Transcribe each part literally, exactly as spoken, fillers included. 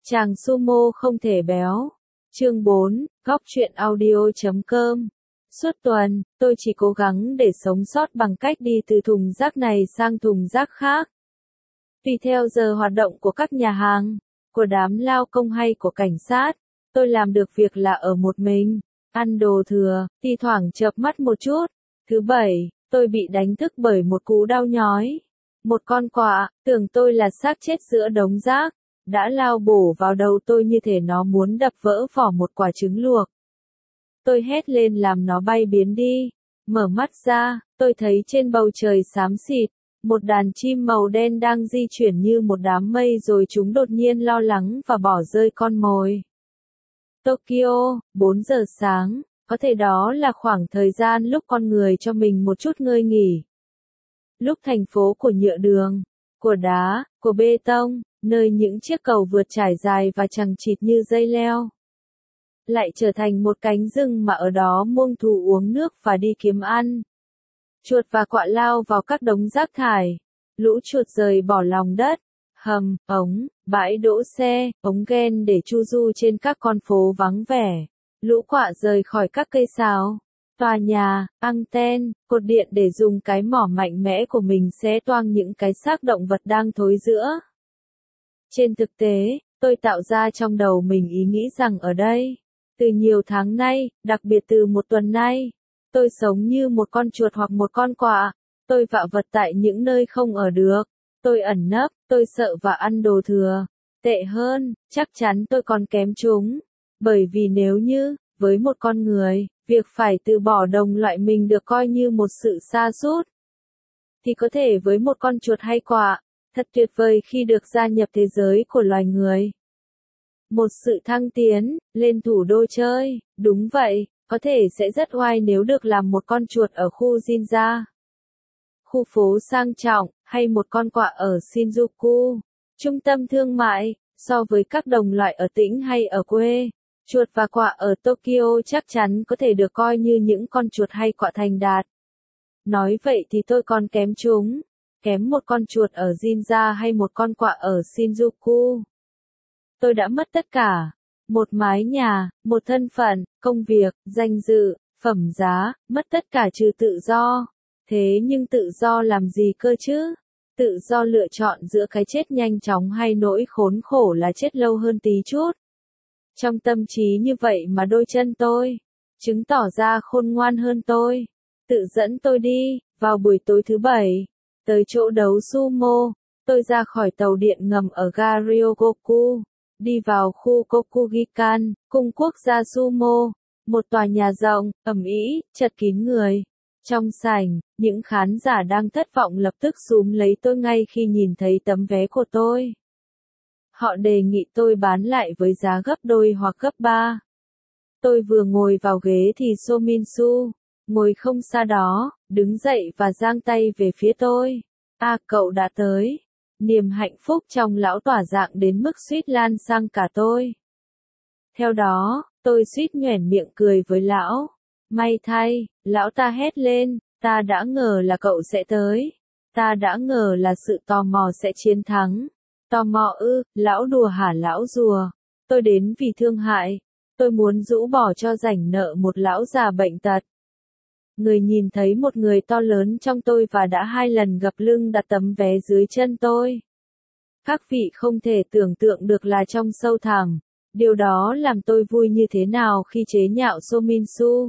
Chàng sumo không thể béo. Chương bốn, góc truyện audio chấm com. Suốt tuần, tôi chỉ cố gắng để sống sót bằng cách đi từ thùng rác này sang thùng rác khác. Tùy theo giờ hoạt động của các nhà hàng, của đám lao công hay của cảnh sát, tôi làm được việc là ở một mình, ăn đồ thừa, thi thoảng chợp mắt một chút. Thứ bảy, tôi bị đánh thức bởi một cú đau nhói. Một con quạ, tưởng tôi là xác chết giữa đống rác, đã lao bổ vào đầu tôi như thể nó muốn đập vỡ vỏ một quả trứng luộc. Tôi hét lên làm nó bay biến đi. Mở mắt ra, tôi thấy trên bầu trời xám xịt, một đàn chim màu đen đang di chuyển như một đám mây rồi chúng đột nhiên lo lắng và bỏ rơi con mồi. Tokyo, bốn giờ sáng, có thể đó là khoảng thời gian lúc con người cho mình một chút ngơi nghỉ. Lúc thành phố của nhựa đường, của đá, của bê tông, nơi những chiếc cầu vượt trải dài và chằng chịt như dây leo, lại trở thành một cánh rừng mà ở đó muông thú uống nước và đi kiếm ăn. Chuột và quạ lao vào các đống rác thải, lũ chuột rời bỏ lòng đất, hầm, ống, bãi đỗ xe, ống ghen để chu du trên các con phố vắng vẻ, lũ quạ rời khỏi các cây sào, tòa nhà, anten, cột điện để dùng cái mỏ mạnh mẽ của mình xé toang những cái xác động vật đang thối rữa. Trên thực tế, tôi tạo ra trong đầu mình ý nghĩ rằng ở đây, từ nhiều tháng nay, đặc biệt từ một tuần nay, tôi sống như một con chuột hoặc một con quạ. Tôi vạ vật tại những nơi không ở được. Tôi ẩn nấp, tôi sợ và ăn đồ thừa. Tệ hơn, chắc chắn tôi còn kém chúng. Bởi vì nếu như, với một con người, việc phải từ bỏ đồng loại mình được coi như một sự sa sút, thì có thể với một con chuột hay quạ, thật tuyệt vời khi được gia nhập thế giới của loài người. Một sự thăng tiến, lên thủ đô chơi, đúng vậy, có thể sẽ rất oai nếu được làm một con chuột ở khu Ginza, khu phố sang trọng, hay một con quạ ở Shinjuku, trung tâm thương mại. So với các đồng loại ở tỉnh hay ở quê, chuột và quạ ở Tokyo chắc chắn có thể được coi như những con chuột hay quạ thành đạt. Nói vậy thì tôi còn kém chúng, kém một con chuột ở Ginza hay một con quạ ở Shinjuku. Tôi đã mất tất cả, một mái nhà, một thân phận, công việc, danh dự, phẩm giá, mất tất cả trừ tự do. Thế nhưng tự do làm gì cơ chứ? Tự do lựa chọn giữa cái chết nhanh chóng hay nỗi khốn khổ là chết lâu hơn tí chút. Trong tâm trí như vậy mà đôi chân tôi, chứng tỏ ra khôn ngoan hơn tôi, tự dẫn tôi đi, vào buổi tối thứ bảy, tới chỗ đấu sumo. Tôi ra khỏi tàu điện ngầm ở ga Ryogoku, đi vào khu Kokugikan, cung quốc gia sumo, một tòa nhà rộng, ầm ĩ, chật kín người. Trong sảnh, những khán giả đang thất vọng lập tức xúm lấy tôi ngay khi nhìn thấy tấm vé của tôi. Họ đề nghị tôi bán lại với giá gấp đôi hoặc gấp ba. Tôi vừa ngồi vào ghế thì Sominsu, ngồi không xa đó, đứng dậy và giang tay về phía tôi. À, cậu đã tới. Niềm hạnh phúc trong lão tỏa dạng đến mức suýt lan sang cả tôi. Theo đó, tôi suýt nhoẻn miệng cười với lão. May thay, lão ta hét lên, ta đã ngờ là cậu sẽ tới. Ta đã ngờ là sự tò mò sẽ chiến thắng. Tò mò ư, lão đùa hả lão rùa. Tôi đến vì thương hại. Tôi muốn rũ bỏ cho rảnh nợ một lão già bệnh tật. Người nhìn thấy một người to lớn trong tôi và đã hai lần gập lưng đặt tấm vé dưới chân tôi. Các vị không thể tưởng tượng được là trong sâu thẳm, điều đó làm tôi vui như thế nào khi chế nhạo Sominsu.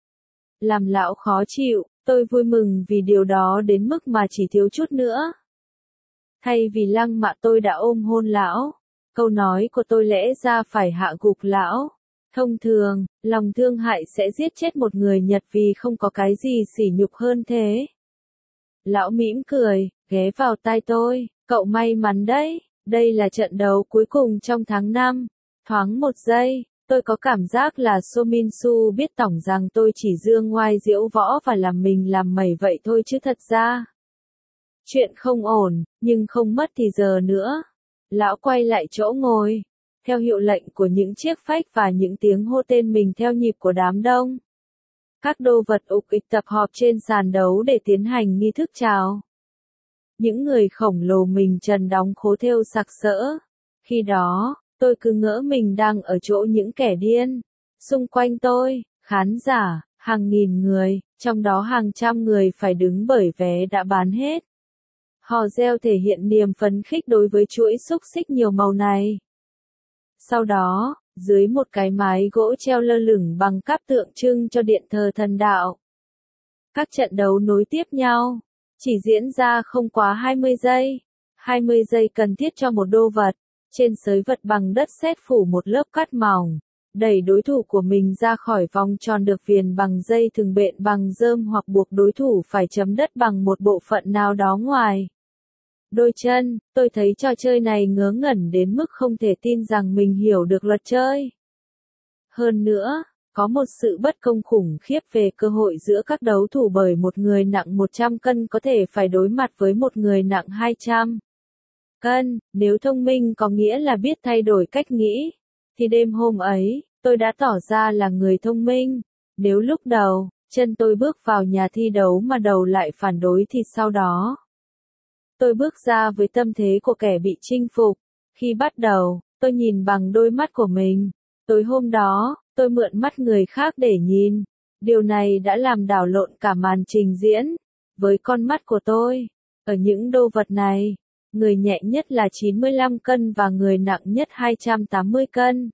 Làm lão khó chịu, tôi vui mừng vì điều đó đến mức mà chỉ thiếu chút nữa. Thay vì lăng mạ tôi đã ôm hôn lão, câu nói của tôi lẽ ra phải hạ gục lão. Thông thường, lòng thương hại sẽ giết chết một người Nhật vì không có cái gì sỉ nhục hơn thế. Lão mỉm cười, ghé vào tai tôi, cậu may mắn đấy, đây là trận đấu cuối cùng trong tháng năm. Thoáng một giây, tôi có cảm giác là Sominsu biết tỏng rằng tôi chỉ dương ngoai diễu võ và làm mình làm mẩy vậy thôi chứ thật ra. Chuyện không ổn, nhưng không mất thì giờ nữa. Lão quay lại chỗ ngồi. Theo hiệu lệnh của những chiếc phách và những tiếng hô tên mình theo nhịp của đám đông. Các đô vật ục ịch tập họp trên sàn đấu để tiến hành nghi thức chào. Những người khổng lồ mình trần đóng khố thêu sặc sỡ. Khi đó, Tôi cứ ngỡ mình đang ở chỗ những kẻ điên. Xung quanh tôi, khán giả, hàng nghìn người, trong đó hàng trăm người phải đứng bởi vé đã bán hết. Hò reo thể hiện niềm phấn khích đối với chuỗi xúc xích nhiều màu này. Sau đó, dưới một cái mái gỗ treo lơ lửng bằng cáp tượng trưng cho điện thờ thần đạo, các trận đấu nối tiếp nhau, chỉ diễn ra không quá hai mươi giây. hai mươi giây cần thiết cho một đô vật, trên sới vật bằng đất sét phủ một lớp cát mỏng, đẩy đối thủ của mình ra khỏi vòng tròn được viền bằng dây thừng bện bằng rơm hoặc buộc đối thủ phải chấm đất bằng một bộ phận nào đó ngoài đôi chân. Tôi thấy trò chơi này ngớ ngẩn đến mức không thể tin rằng mình hiểu được luật chơi. Hơn nữa, có một sự bất công khủng khiếp về cơ hội giữa các đấu thủ bởi một người nặng một trăm cân có thể phải đối mặt với một người nặng hai trăm cân. Nếu thông minh có nghĩa là biết thay đổi cách nghĩ, thì đêm hôm ấy, tôi đã tỏ ra là người thông minh. Nếu lúc đầu, chân tôi bước vào nhà thi đấu mà đầu lại phản đối thì sau đó, tôi bước ra với tâm thế của kẻ bị chinh phục. Khi bắt đầu, tôi nhìn bằng đôi mắt của mình. Tối hôm đó, tôi mượn mắt người khác để nhìn. Điều này đã làm đảo lộn cả màn trình diễn. Với con mắt của tôi, ở những đô vật này, người nhẹ nhất là chín mươi lăm cân và người nặng nhất hai trăm tám mươi cân.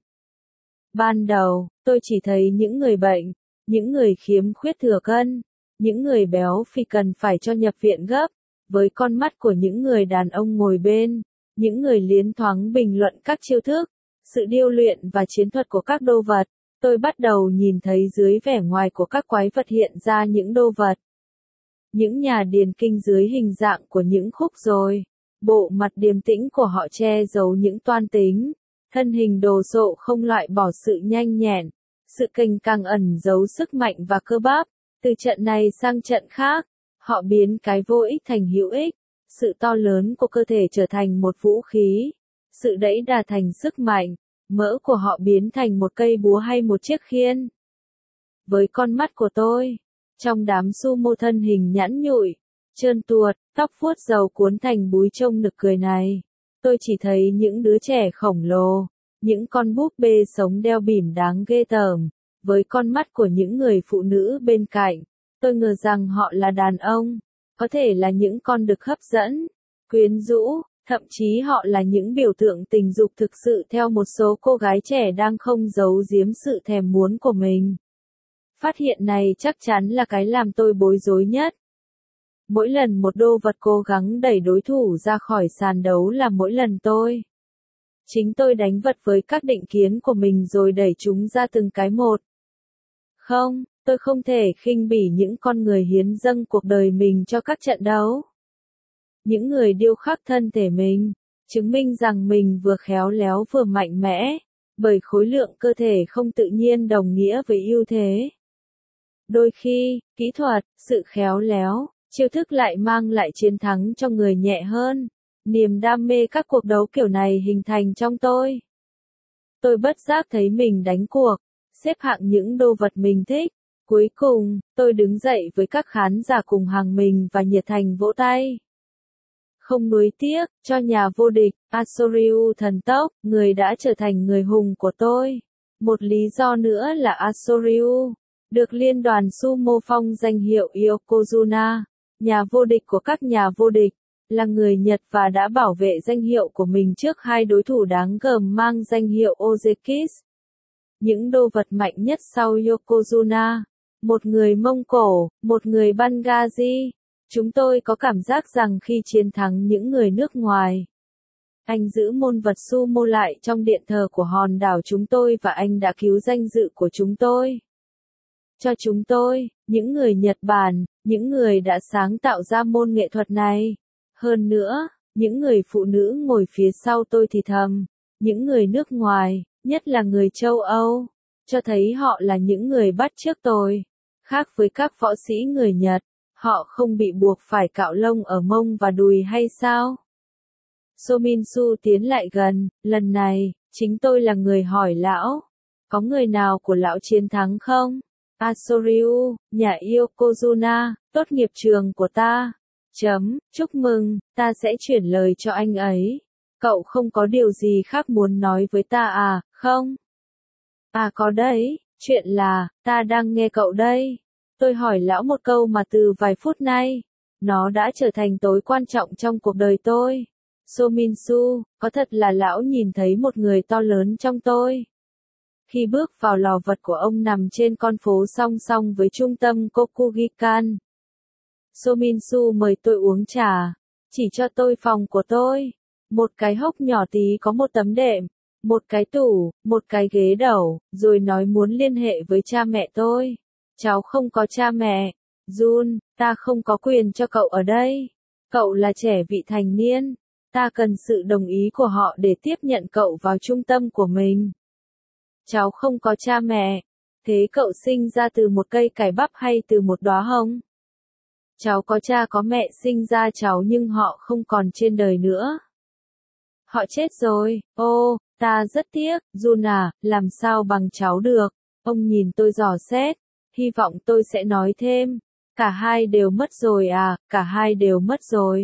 Ban đầu, tôi chỉ thấy những người bệnh, những người khiếm khuyết thừa cân, những người béo phì cần phải cho nhập viện gấp. Với con mắt của những người đàn ông ngồi bên, những người liến thoáng bình luận các chiêu thức, sự điêu luyện và chiến thuật của các đô vật, tôi bắt đầu nhìn thấy dưới vẻ ngoài của các quái vật hiện ra những đô vật. Những nhà điền kinh dưới hình dạng của những khúc rồi, bộ mặt điềm tĩnh của họ che giấu những toan tính, thân hình đồ sộ không loại bỏ sự nhanh nhẹn, sự kềnh càng ẩn giấu sức mạnh và cơ bắp. Từ trận này sang trận khác, họ biến cái vô ích thành hữu ích, sự to lớn của cơ thể trở thành một vũ khí, sự đẩy đà thành sức mạnh, mỡ của họ biến thành một cây búa hay một chiếc khiên. Với con mắt của tôi, trong đám sumo thân hình nhẵn nhụi, trơn tuột, tóc vuốt râu cuốn thành búi trông nực cười này, tôi chỉ thấy những đứa trẻ khổng lồ, những con búp bê sống đeo bỉm đáng ghê tởm. Với con mắt của những người phụ nữ bên cạnh, tôi ngờ rằng họ là đàn ông, có thể là những con đực hấp dẫn, quyến rũ, thậm chí họ là những biểu tượng tình dục thực sự theo một số cô gái trẻ đang không giấu giếm sự thèm muốn của mình. Phát hiện này chắc chắn là cái làm tôi bối rối nhất. Mỗi lần một đô vật cố gắng đẩy đối thủ ra khỏi sàn đấu là mỗi lần tôi, chính tôi đánh vật với các định kiến của mình rồi đẩy chúng ra từng cái một. Không, tôi không thể khinh bỉ những con người hiến dâng cuộc đời mình cho các trận đấu. Những người điêu khắc thân thể mình, chứng minh rằng mình vừa khéo léo vừa mạnh mẽ, bởi khối lượng cơ thể không tự nhiên đồng nghĩa với ưu thế. Đôi khi, kỹ thuật, sự khéo léo, chiêu thức lại mang lại chiến thắng cho người nhẹ hơn. Niềm đam mê các cuộc đấu kiểu này hình thành trong tôi. Tôi bất giác thấy mình đánh cuộc, xếp hạng những đô vật mình thích. Cuối cùng, tôi đứng dậy với các khán giả cùng hàng mình và nhiệt thành vỗ tay. Không nuối tiếc, cho nhà vô địch, Asoryu thần tốc, người đã trở thành người hùng của tôi. Một lý do nữa là Asoryu được liên đoàn sumo phong danh hiệu Yokozuna, nhà vô địch của các nhà vô địch, là người Nhật và đã bảo vệ danh hiệu của mình trước hai đối thủ đáng gờm mang danh hiệu Ozekis. Những đô vật mạnh nhất sau Yokozuna, một người Mông Cổ, một người Bangazi. Chúng tôi có cảm giác rằng khi chiến thắng những người nước ngoài, anh giữ môn vật sumo lại trong điện thờ của hòn đảo chúng tôi và anh đã cứu danh dự của chúng tôi. Cho chúng tôi, những người Nhật Bản, những người đã sáng tạo ra môn nghệ thuật này. Hơn nữa, những người phụ nữ ngồi phía sau tôi thì thầm, những người nước ngoài, nhất là người châu Âu, cho thấy họ là những người bắt chước tôi. Khác với các võ sĩ người Nhật, họ không bị buộc phải cạo lông ở mông và đùi hay sao? Sominsu tiến lại gần, lần này, chính tôi là người hỏi lão. Có người nào của lão chiến thắng không? Asoryu, nhà Yokozuna, tốt nghiệp trường của ta. Chấm, chúc mừng, ta sẽ chuyển lời cho anh ấy. Cậu không có điều gì khác muốn nói với ta à, không? À có đấy, chuyện là, ta đang nghe cậu đây. Tôi hỏi lão một câu mà từ vài phút nay, nó đã trở thành tối quan trọng trong cuộc đời tôi. So Min Su, có thật là lão nhìn thấy một người to lớn trong tôi. Khi bước vào lò vật của ông nằm trên con phố song song với trung tâm Kokugikan. So Min Su mời tôi uống trà, chỉ cho tôi phòng của tôi. Một cái hốc nhỏ tí có một tấm đệm, một cái tủ, một cái ghế đầu, rồi nói muốn liên hệ với cha mẹ tôi. Cháu không có cha mẹ. Jun, ta không có quyền cho cậu ở đây. Cậu là trẻ vị thành niên. Ta cần sự đồng ý của họ để tiếp nhận cậu vào trung tâm của mình. Cháu không có cha mẹ. Thế cậu sinh ra từ một cây cải bắp hay từ một đóa hồng? Cháu có cha có mẹ sinh ra cháu nhưng họ không còn trên đời nữa. Họ chết rồi. Ô, ta rất tiếc, Jun à, làm sao bằng cháu được. Ông nhìn tôi dò xét. Hy vọng tôi sẽ nói thêm. Cả hai đều mất rồi à, cả hai đều mất rồi.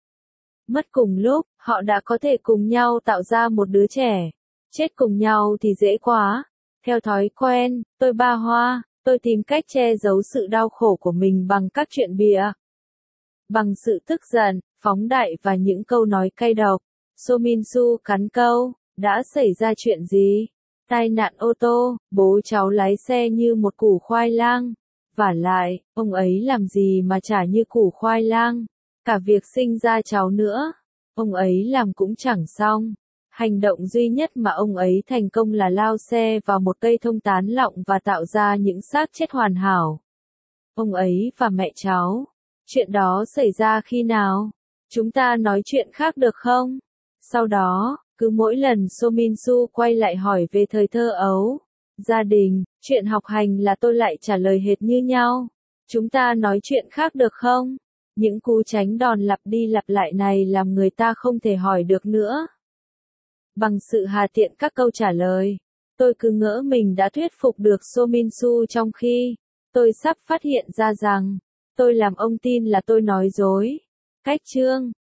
Mất cùng lúc, họ đã có thể cùng nhau tạo ra một đứa trẻ. Chết cùng nhau thì dễ quá. Theo thói quen, tôi ba hoa, tôi tìm cách che giấu sự đau khổ của mình bằng các chuyện bịa. Bằng sự tức giận, phóng đại và những câu nói cay độc. So Min Su cắn câu, đã xảy ra chuyện gì? Tai nạn ô tô, bố cháu lái xe như một củ khoai lang. Vả lại, ông ấy làm gì mà chả như củ khoai lang. Cả việc sinh ra cháu nữa, ông ấy làm cũng chẳng xong. Hành động duy nhất mà ông ấy thành công là lao xe vào một cây thông tán lọng và tạo ra những xác chết hoàn hảo. Ông ấy và mẹ cháu. Chuyện đó xảy ra khi nào? Chúng ta nói chuyện khác được không? Sau đó, cứ mỗi lần So Min Su quay lại hỏi về thời thơ ấu, gia đình, chuyện học hành là tôi lại trả lời hệt như nhau. Chúng ta nói chuyện khác được không? Những cú tránh đòn lặp đi lặp lại này làm người ta không thể hỏi được nữa. Bằng sự hà tiện các câu trả lời, tôi cứ ngỡ mình đã thuyết phục được So Min Su trong khi tôi sắp phát hiện ra rằng tôi làm ông tin là tôi nói dối. Cách chương